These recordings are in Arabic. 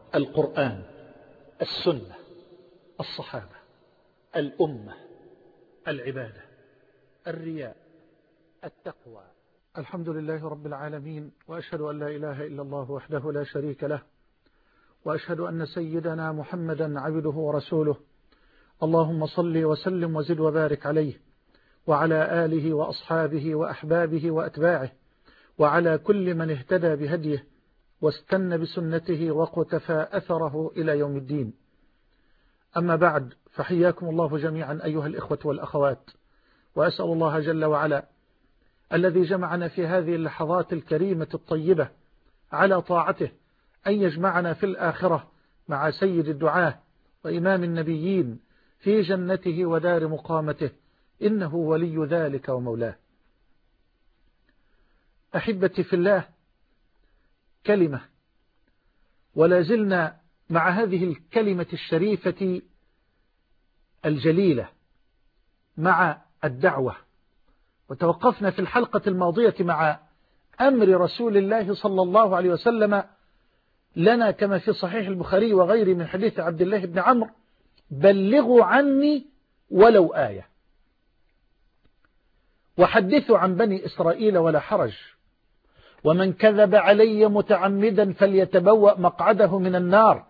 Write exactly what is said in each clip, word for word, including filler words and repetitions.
القرآن، السنة، الصحابة، الأمة، العبادة، الرياء، التقوى. الحمد لله رب العالمين، وأشهد أن لا إله إلا الله وحده لا شريك له، وأشهد أن سيدنا محمدا عبده ورسوله. اللهم صل وسلم وزد وبارك عليه وعلى آله وأصحابه وأحبابه وأتباعه وعلى كل من اهتدى بهديه واستنى بسنته وقتفى أثره إلى يوم الدين. أما بعد، فحياكم الله جميعا أيها الإخوة والأخوات، وأسأل الله جل وعلا الذي جمعنا في هذه اللحظات الكريمة الطيبة على طاعته أن يجمعنا في الآخرة مع سيد الدعاة وإمام النبيين في جنته ودار مقامته، إنه ولي ذلك ومولاه. أحبتي في الله، كلمة ولا زلنا مع هذه الكلمة الشريفة الجليلة، مع الدعوة. وتوقفنا في الحلقة الماضية مع أمر رسول الله صلى الله عليه وسلم لنا كما في صحيح البخاري وغيره من حديث عبد الله بن عمرو: بلغوا عني ولو آية، وحدثوا عن بني إسرائيل ولا حرج، ومن كذب علي متعمدا فليتبوأ مقعده من النار.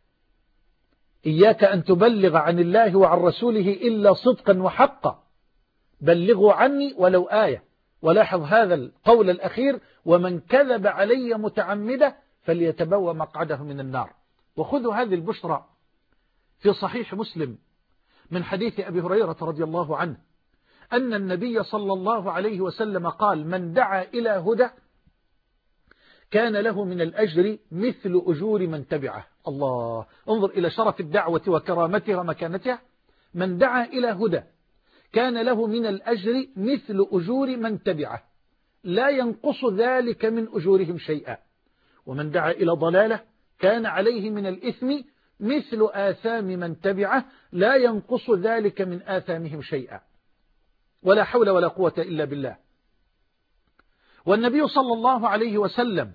إياك أن تبلغ عن الله وعن رسوله إلا صدقا وحقا، بلغوا عني ولو آية. ولاحظ هذا القول الأخير: ومن كذب علي متعمدا فليتبوأ مقعده من النار. وخذوا هذه البشرى في صحيح مسلم من حديث أبي هريرة رضي الله عنه أن النبي صلى الله عليه وسلم قال: من دعا إلى هدى كان له من الأجر مثل أجور من تبعه. الله، انظر إلى شرف الدعوة وكرامتها ومكانتها. من دعا إلى هدى كان له من الأجر مثل أجور من تبعه، لا ينقص ذلك من أجورهم شيئا. ومن دعا إلى ضلالة كان عليه من الإثم مثل آثام من تبعه، لا ينقص ذلك من آثامهم شيئا. ولا حول ولا قوة إلا بالله. والنبي صلى الله عليه وسلم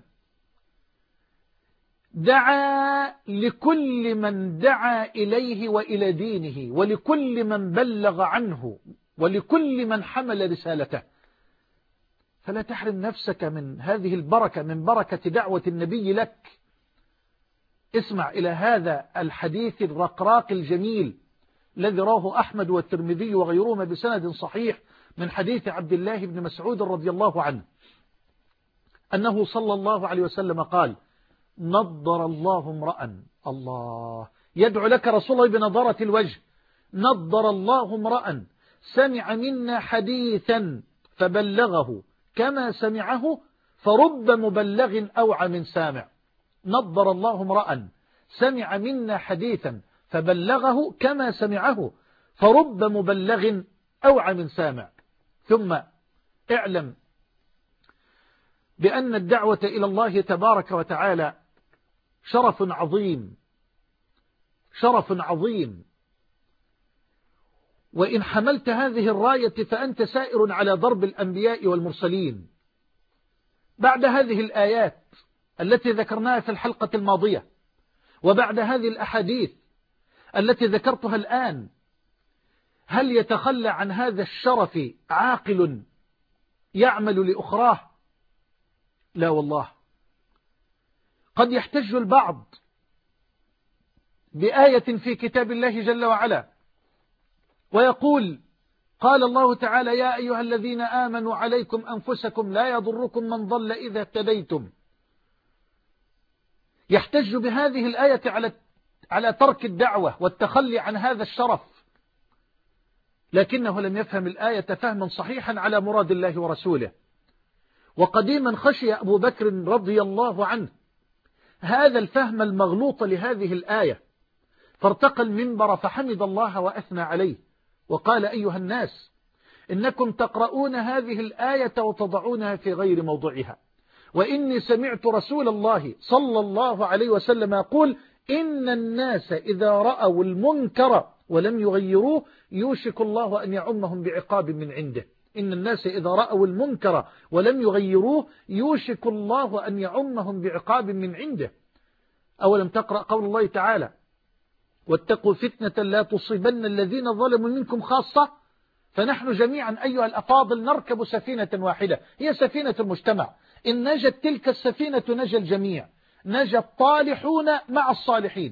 دعا لكل من دعا إليه وإلى دينه، ولكل من بلغ عنه، ولكل من حمل رسالته. فلا تحرم نفسك من هذه البركة، من بركة دعوة النبي لك. اسمع إلى هذا الحديث الرقراق الجميل الذي رواه أحمد والترمذي وغيرهما بسند صحيح من حديث عبد الله بن مسعود رضي الله عنه أنه صلى الله عليه وسلم قال: نضر الله امرأ، الله يدعو لك رسول الله بنظرة الوجه، نضر الله امرأ سمع منا حديثا فبلغه كما سمعه فرب مبلغ أوعى من سامع. نضر الله امرأ سمع منا حديثا فبلغه كما سمعه فرب مبلغ أوعى من سامع. ثم اعلم بأن الدعوة إلى الله تبارك وتعالى شرف عظيم، شرف عظيم. وإن حملت هذه الراية فأنت سائر على ضرب الأنبياء والمرسلين. بعد هذه الآيات التي ذكرناها في الحلقة الماضية، وبعد هذه الأحاديث التي ذكرتها الآن، هل يتخلى عن هذا الشرف عاقل يعمل لأخراه؟ لا والله. قد يحتج البعض بآية في كتاب الله جل وعلا ويقول: قال الله تعالى: يا أيها الذين آمنوا عليكم أنفسكم لا يضركم من ضل إذا اهتديتم. يحتج بهذه الآية على على ترك الدعوة والتخلي عن هذا الشرف، لكنه لم يفهم الآية فهما صحيحا على مراد الله ورسوله. وقديما خشي أبو بكر رضي الله عنه هذا الفهم المغلوط لهذه الآية، فارتقى المنبر فحمد الله وأثنى عليه وقال: أيها الناس، إنكم تقرؤون هذه الآية وتضعونها في غير موضعها، وإني سمعت رسول الله صلى الله عليه وسلم يقول: إن الناس إذا رأوا المنكر ولم يغيروه يوشك الله أن يعمهم بعقاب من عنده. إن الناس إذا رأوا المنكر ولم يغيروه يوشك الله أن يعمهم بعقاب من عنده. أولم تقرأ قول الله تعالى واتقوا فتنة لا تصيبن الذين ظلموا منكم خاصة. فنحن جميعا أيها الأفاضل نركب سفينة واحدة، هي سفينة المجتمع. إن نجت تلك السفينة نجى الجميع، نجى الطالحون مع الصالحين.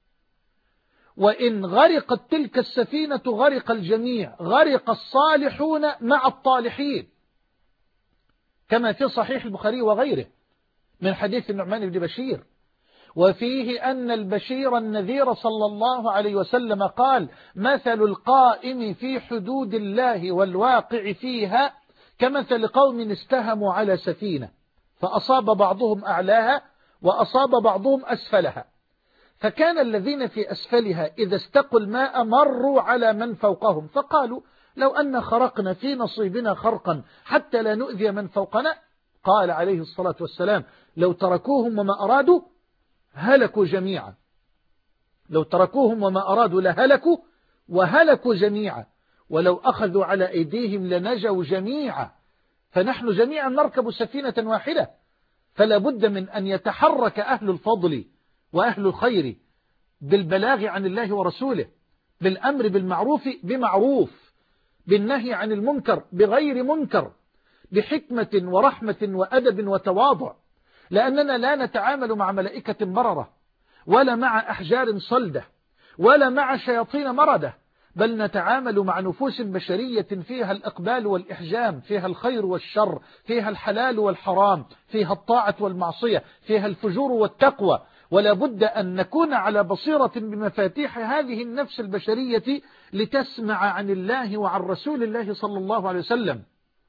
وإن غرقت تلك السفينة غرق الجميع، غرق الصالحون مع الطالحين، كما في صحيح البخاري وغيره من حديث النعمان بن بشير، وفيه أن البشير النذير صلى الله عليه وسلم قال مثل القائم في حدود الله والواقع فيها كمثل قوم استهموا على سفينة فأصاب بعضهم أعلاها وأصاب بعضهم أسفلها، فكان الذين في أسفلها إذا استقوا الماء مروا على من فوقهم فقالوا لو أن خرقنا في نصيبنا خرقا حتى لا نؤذي من فوقنا. قال عليه الصلاة والسلام لو تركوهم وما أرادوا هلكوا جميعا، لو تركوهم وما أرادوا لهلكوا وهلكوا جميعا، ولو أخذوا على أيديهم لنجوا جميعا. فنحن جميعا نركب سفينة واحدة، فلا بد من أن يتحرك أهل الفضل وأهل الخير بالبلاغ عن الله ورسوله، بالأمر بالمعروف بمعروف، بالنهي عن المنكر بغير منكر، بحكمة ورحمة وأدب وتواضع، لأننا لا نتعامل مع ملائكة بررة ولا مع أحجار صلدة ولا مع شياطين مردة، بل نتعامل مع نفوس بشرية فيها الإقبال والإحجام، فيها الخير والشر، فيها الحلال والحرام، فيها الطاعة والمعصية، فيها الفجور والتقوى. ولا بد أن نكون على بصيرة بمفاتيح هذه النفس البشرية لتسمع عن الله وعن رسول الله صلى الله عليه وسلم،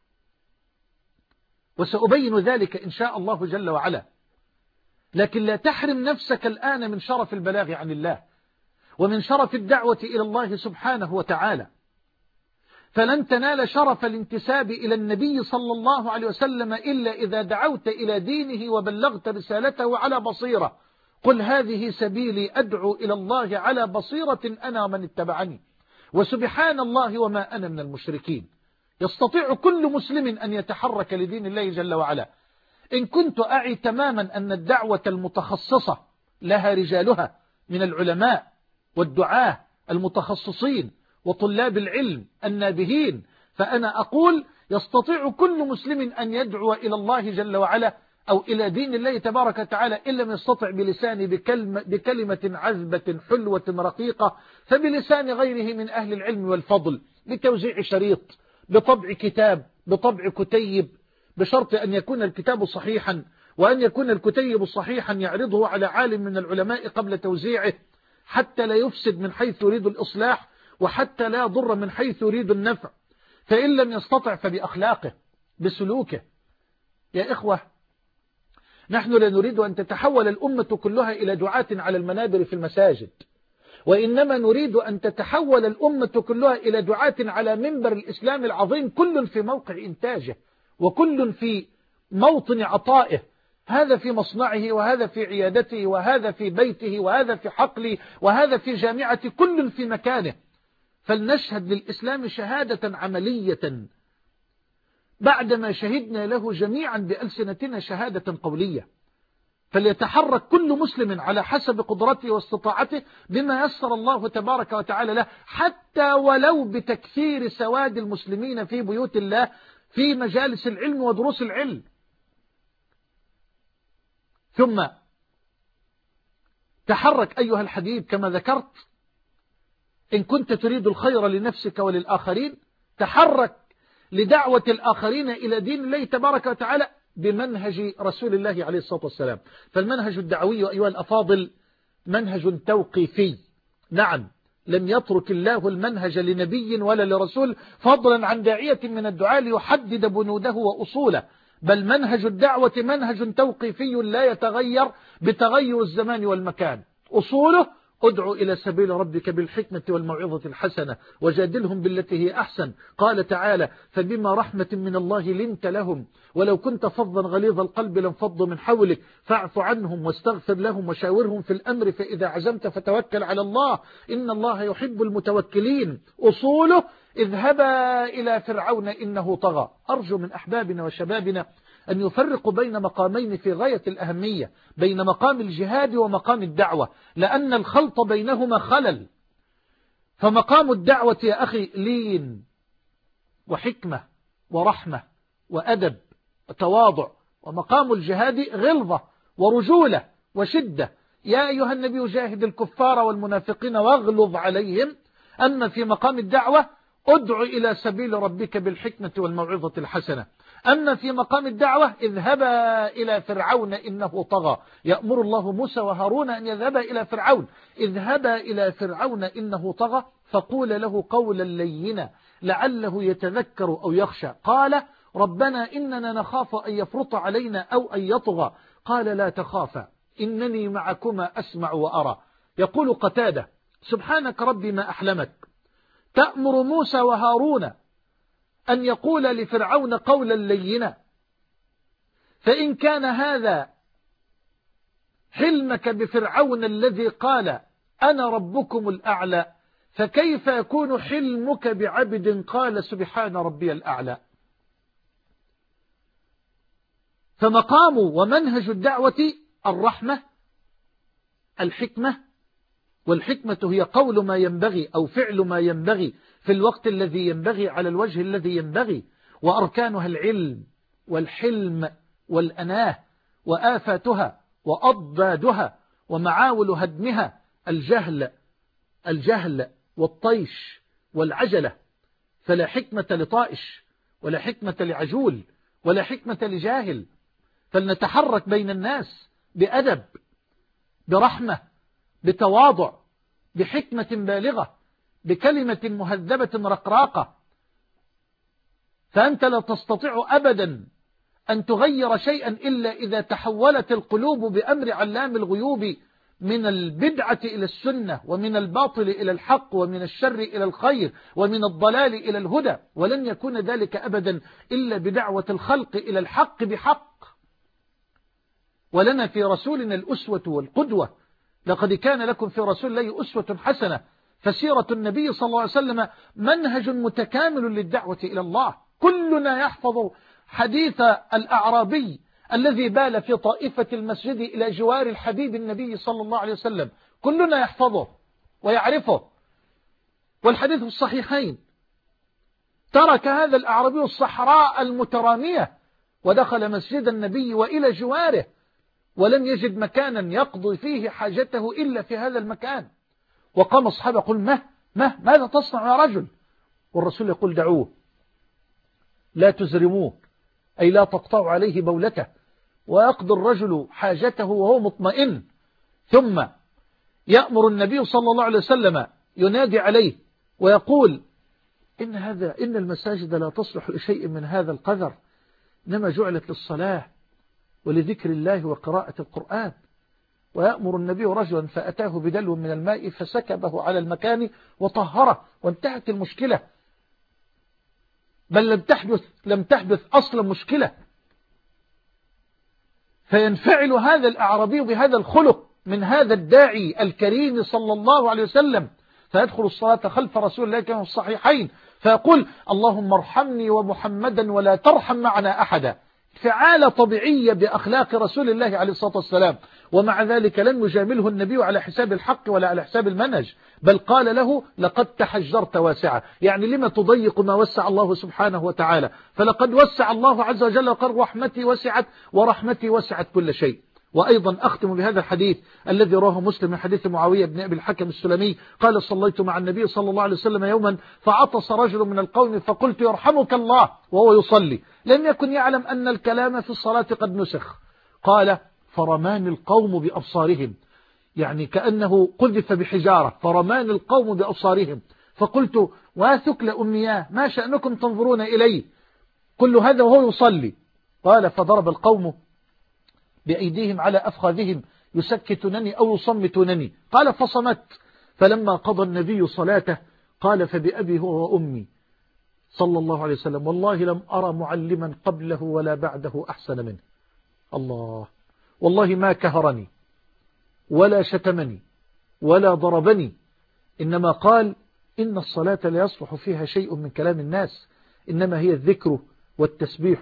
وسأبين ذلك إن شاء الله جل وعلا. لكن لا تحرم نفسك الآن من شرف البلاغ عن الله ومن شرف الدعوة إلى الله سبحانه وتعالى، فلن تنال شرف الانتساب إلى النبي صلى الله عليه وسلم إلا إذا دعوت إلى دينه وبلغت رسالته على بصيرة. قل هذه سبيلي أدعو إلى الله على بصيرة أنا ومن اتبعني وسبحان الله وما أنا من المشركين. يستطيع كل مسلم أن يتحرك لدين الله جل وعلا. إن كنت أعي تماما أن الدعوة المتخصصة لها رجالها من العلماء والدعاة المتخصصين وطلاب العلم النابهين، فأنا أقول يستطيع كل مسلم أن يدعو إلى الله جل وعلا أو إلى دين الله تبارك وتعالى، إن لم يستطع بلسانه بكلمة, بكلمة عذبة حلوة رقيقة فبلسان غيره من أهل العلم والفضل، بتوزيع شريط، بطبع كتاب، بطبع كتيب، بشرط أن يكون الكتاب صحيحا، وأن يكون الكتيب صحيحا يعرضه على عالم من العلماء قبل توزيعه، حتى لا يفسد من حيث يريد الإصلاح وحتى لا يضر من حيث يريد النفع. فإن لم يستطع فبأخلاقه بسلوكه. يا إخوة، نحن لا نريد أن تتحول الأمة كلها إلى دعاة على المنابر في المساجد، وإنما نريد أن تتحول الأمة كلها إلى دعاة على منبر الإسلام العظيم، كل في موقع إنتاجه وكل في موطن عطائه، هذا في مصنعه وهذا في عيادته وهذا في بيته وهذا في حقله وهذا في جامعة، كل في مكانه. فلنشهد للإسلام شهادة عملية بعدما شهدنا له جميعا بألسنتنا شهادة قولية. فليتحرك كل مسلم على حسب قدرته واستطاعته بما يسر الله تبارك وتعالى له، حتى ولو بتكثير سواد المسلمين في بيوت الله في مجالس العلم ودروس العلم. ثم تحرك أيها الحبيب كما ذكرت، إن كنت تريد الخير لنفسك وللآخرين تحرك لدعوة الآخرين إلى دين الله تبارك وتعالى بمنهج رسول الله عليه الصلاة والسلام. فالمنهج الدعوي أيها الأفاضل منهج توقيفي، نعم، لم يترك الله المنهج لنبي ولا لرسول فضلا عن داعية من الدعاء ليحدد بنوده وأصوله، بل منهج الدعوة منهج توقيفي لا يتغير بتغير الزمان والمكان. أصوله ادعو إلى سبيل ربك بالحكمة والموعظة الحسنة وجادلهم بالتي هي أحسن. قال تعالى فبما رحمة من الله لنت لهم ولو كنت فظا غليظ القلب لانفضوا من حولك فاعف عنهم واستغفر لهم وشاورهم في الأمر فإذا عزمت فتوكل على الله إن الله يحب المتوكلين. أصوله اذهبا إلى فرعون إنه طغى. أرجو من أحبابنا وشبابنا أن يفرقوا بين مقامين في غاية الأهمية، بين مقام الجهاد ومقام الدعوة، لأن الخلط بينهما خلل. فمقام الدعوة يا أخي لين وحكمة ورحمة وأدب وتواضع، ومقام الجهاد غلظة ورجولة وشدة. يا أيها النبي جاهد الكفار والمنافقين واغلظ عليهم. أما في مقام الدعوة ادع إلى سبيل ربك بالحكمة والموعظة الحسنة. أما في مقام الدعوة اذهبا إلى فرعون إنه طغى. يأمر الله موسى وهارون أن يذهبا إلى فرعون. اذهبا إلى فرعون إنه طغى فقول له قولا لينا لعله يتذكر أو يخشى. قال ربنا إننا نخاف أن يفرط علينا أو أن يطغى. قال لا تخافا إنني معكما أسمع وأرى. يقول قتادة سبحانك ربي ما أحلمك، تأمر موسى وهارون أن يقول لفرعون قولا لينا، فإن كان هذا حلمك بفرعون الذي قال أنا ربكم الأعلى، فكيف يكون حلمك بعبد قال سبحان ربي الأعلى؟ فمقام ومنهج الدعوة الرحمة الحكمة، والحكمة هي قول ما ينبغي أو فعل ما ينبغي في الوقت الذي ينبغي على الوجه الذي ينبغي، وأركانها العلم والحلم والأناه، وآفاتها وأضدادها ومعاول هدمها الجهل الجهل والطيش والعجلة. فلا حكمة لطائش ولا حكمة لعجول ولا حكمة لجاهل. فلنتحرك بين الناس بأدب برحمة بتواضع بحكمة بالغة بكلمة مهذبة رقراقة. فأنت لا تستطيع أبدا أن تغير شيئا إلا إذا تحولت القلوب بأمر علام الغيوب من البدعة إلى السنة، ومن الباطل إلى الحق، ومن الشر إلى الخير، ومن الضلال إلى الهدى. ولن يكون ذلك أبدا إلا بدعوة الخلق إلى الحق بحق. ولنا في رسولنا الأسوة والقدوة. لقد كان لكم في رسول الله أسوة حسنة. فسيرة النبي صلى الله عليه وسلم منهج متكامل للدعوة إلى الله. كلنا يحفظ حديث الأعرابي الذي بال في طائفة المسجد إلى جوار الحبيب النبي صلى الله عليه وسلم، كلنا يحفظه ويعرفه، والحديث الصحيحين. ترك هذا الأعرابي الصحراء المترامية ودخل مسجد النبي وإلى جواره، ولم يجد مكانا يقضي فيه حاجته إلا في هذا المكان. وقام الصحابة يقول ما ما ماذا تصنع يا رجل؟ والرسول يقول دعوه لا تزرموه، أي لا تقطعوا عليه بولته، ويقضي الرجل حاجته وهو مطمئن. ثم يأمر النبي صلى الله عليه وسلم ينادي عليه ويقول إن هذا إن المساجد لا تصلح لشيء من هذا القذر، إنما جعلت للصلاة ولذكر الله وقراءة القرآن. ويأمر النبي رجلا فأتاه بدلو من الماء فسكبه على المكان وطهره، وانتهت المشكلة. بل لم تحدث لم تحدث أصلا مشكلة. فينفعل هذا الأعرابي بهذا الخلق من هذا الداعي الكريم صلى الله عليه وسلم، فيدخل الصلاة خلف رسول الله كما في الصحيحين فيقول اللهم ارحمني ومحمدا ولا ترحم معنا أحدا. فعالة طبيعية بأخلاق رسول الله عليه الصلاة والسلام. ومع ذلك لم يجامله النبي على حساب الحق ولا على حساب المنهج، بل قال له لقد تحجرت واسعة، يعني لما تضيق ما وسع الله سبحانه وتعالى؟ فلقد وسع الله عز وجل وقال رحمتي وسعت ورحمتي وسعت كل شيء. وأيضا أختم بهذا الحديث الذي رواه مسلم من حديث معاوية بن أبي الحكم السلمي قال صليت مع النبي صلى الله عليه وسلم يوما فعطس رجل من القوم فقلت يرحمك الله وهو يصلي، لم يكن يعلم أن الكلام في الصلاة قد نسخ. قال فرمان القوم بأبصارهم، يعني كأنه قذف بحجارة، فرمان القوم بأبصارهم. فقلت واثك لأمياه ما شأنكم تنظرون إلي؟ كل هذا وهو يصلي. قال فضرب القوم بأيديهم على أفخاذهم يسكتونني أو يصمتونني. قال فصمت. فلما قضى النبي صلاته قال فبأبي هو وأمي صلى الله عليه وسلم والله لم أرى معلما قبله ولا بعده أحسن منه. الله، والله ما كهرني ولا شتمني ولا ضربني، إنما قال إن الصلاة لا يصلح فيها شيء من كلام الناس، إنما هي الذكر والتسبيح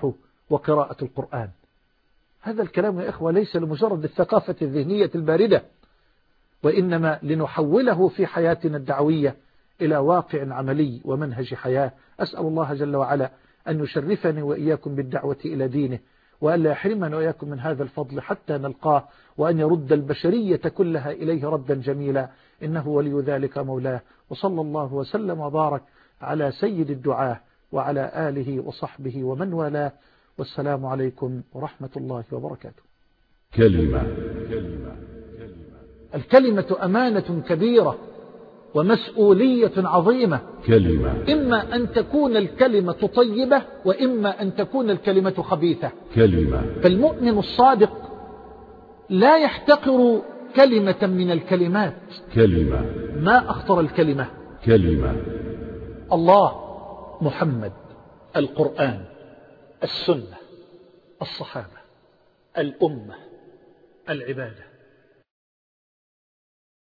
وقراءة القرآن. هذا الكلام يا إخوة ليس لمجرد الثقافة الذهنية الباردة، وإنما لنحوله في حياتنا الدعوية إلى واقع عملي ومنهج حياة. أسأل الله جل وعلا أن يشرفني وإياكم بالدعوة إلى دينه، وأن لا يحرمنا وإياكم من هذا الفضل حتى نلقاه، وأن يرد البشرية كلها إليه ردا جميلا، إنه ولي ذلك مولاه. وصلى الله وسلم وبارك على سيد الدعاة وعلى آله وصحبه ومن والاه، والسلام عليكم ورحمة الله وبركاته. كلمة الكلمة أمانة كبيرة ومسؤولية عظيمة. كلمة إما أن تكون الكلمة طيبة وإما أن تكون الكلمة خبيثة. كلمة فالمؤمن الصادق لا يحتقر كلمة من الكلمات. كلمة ما أخطر الكلمة؟ كلمة الله، محمد، القرآن، السنة، الصحابة، الأمة، العبادة.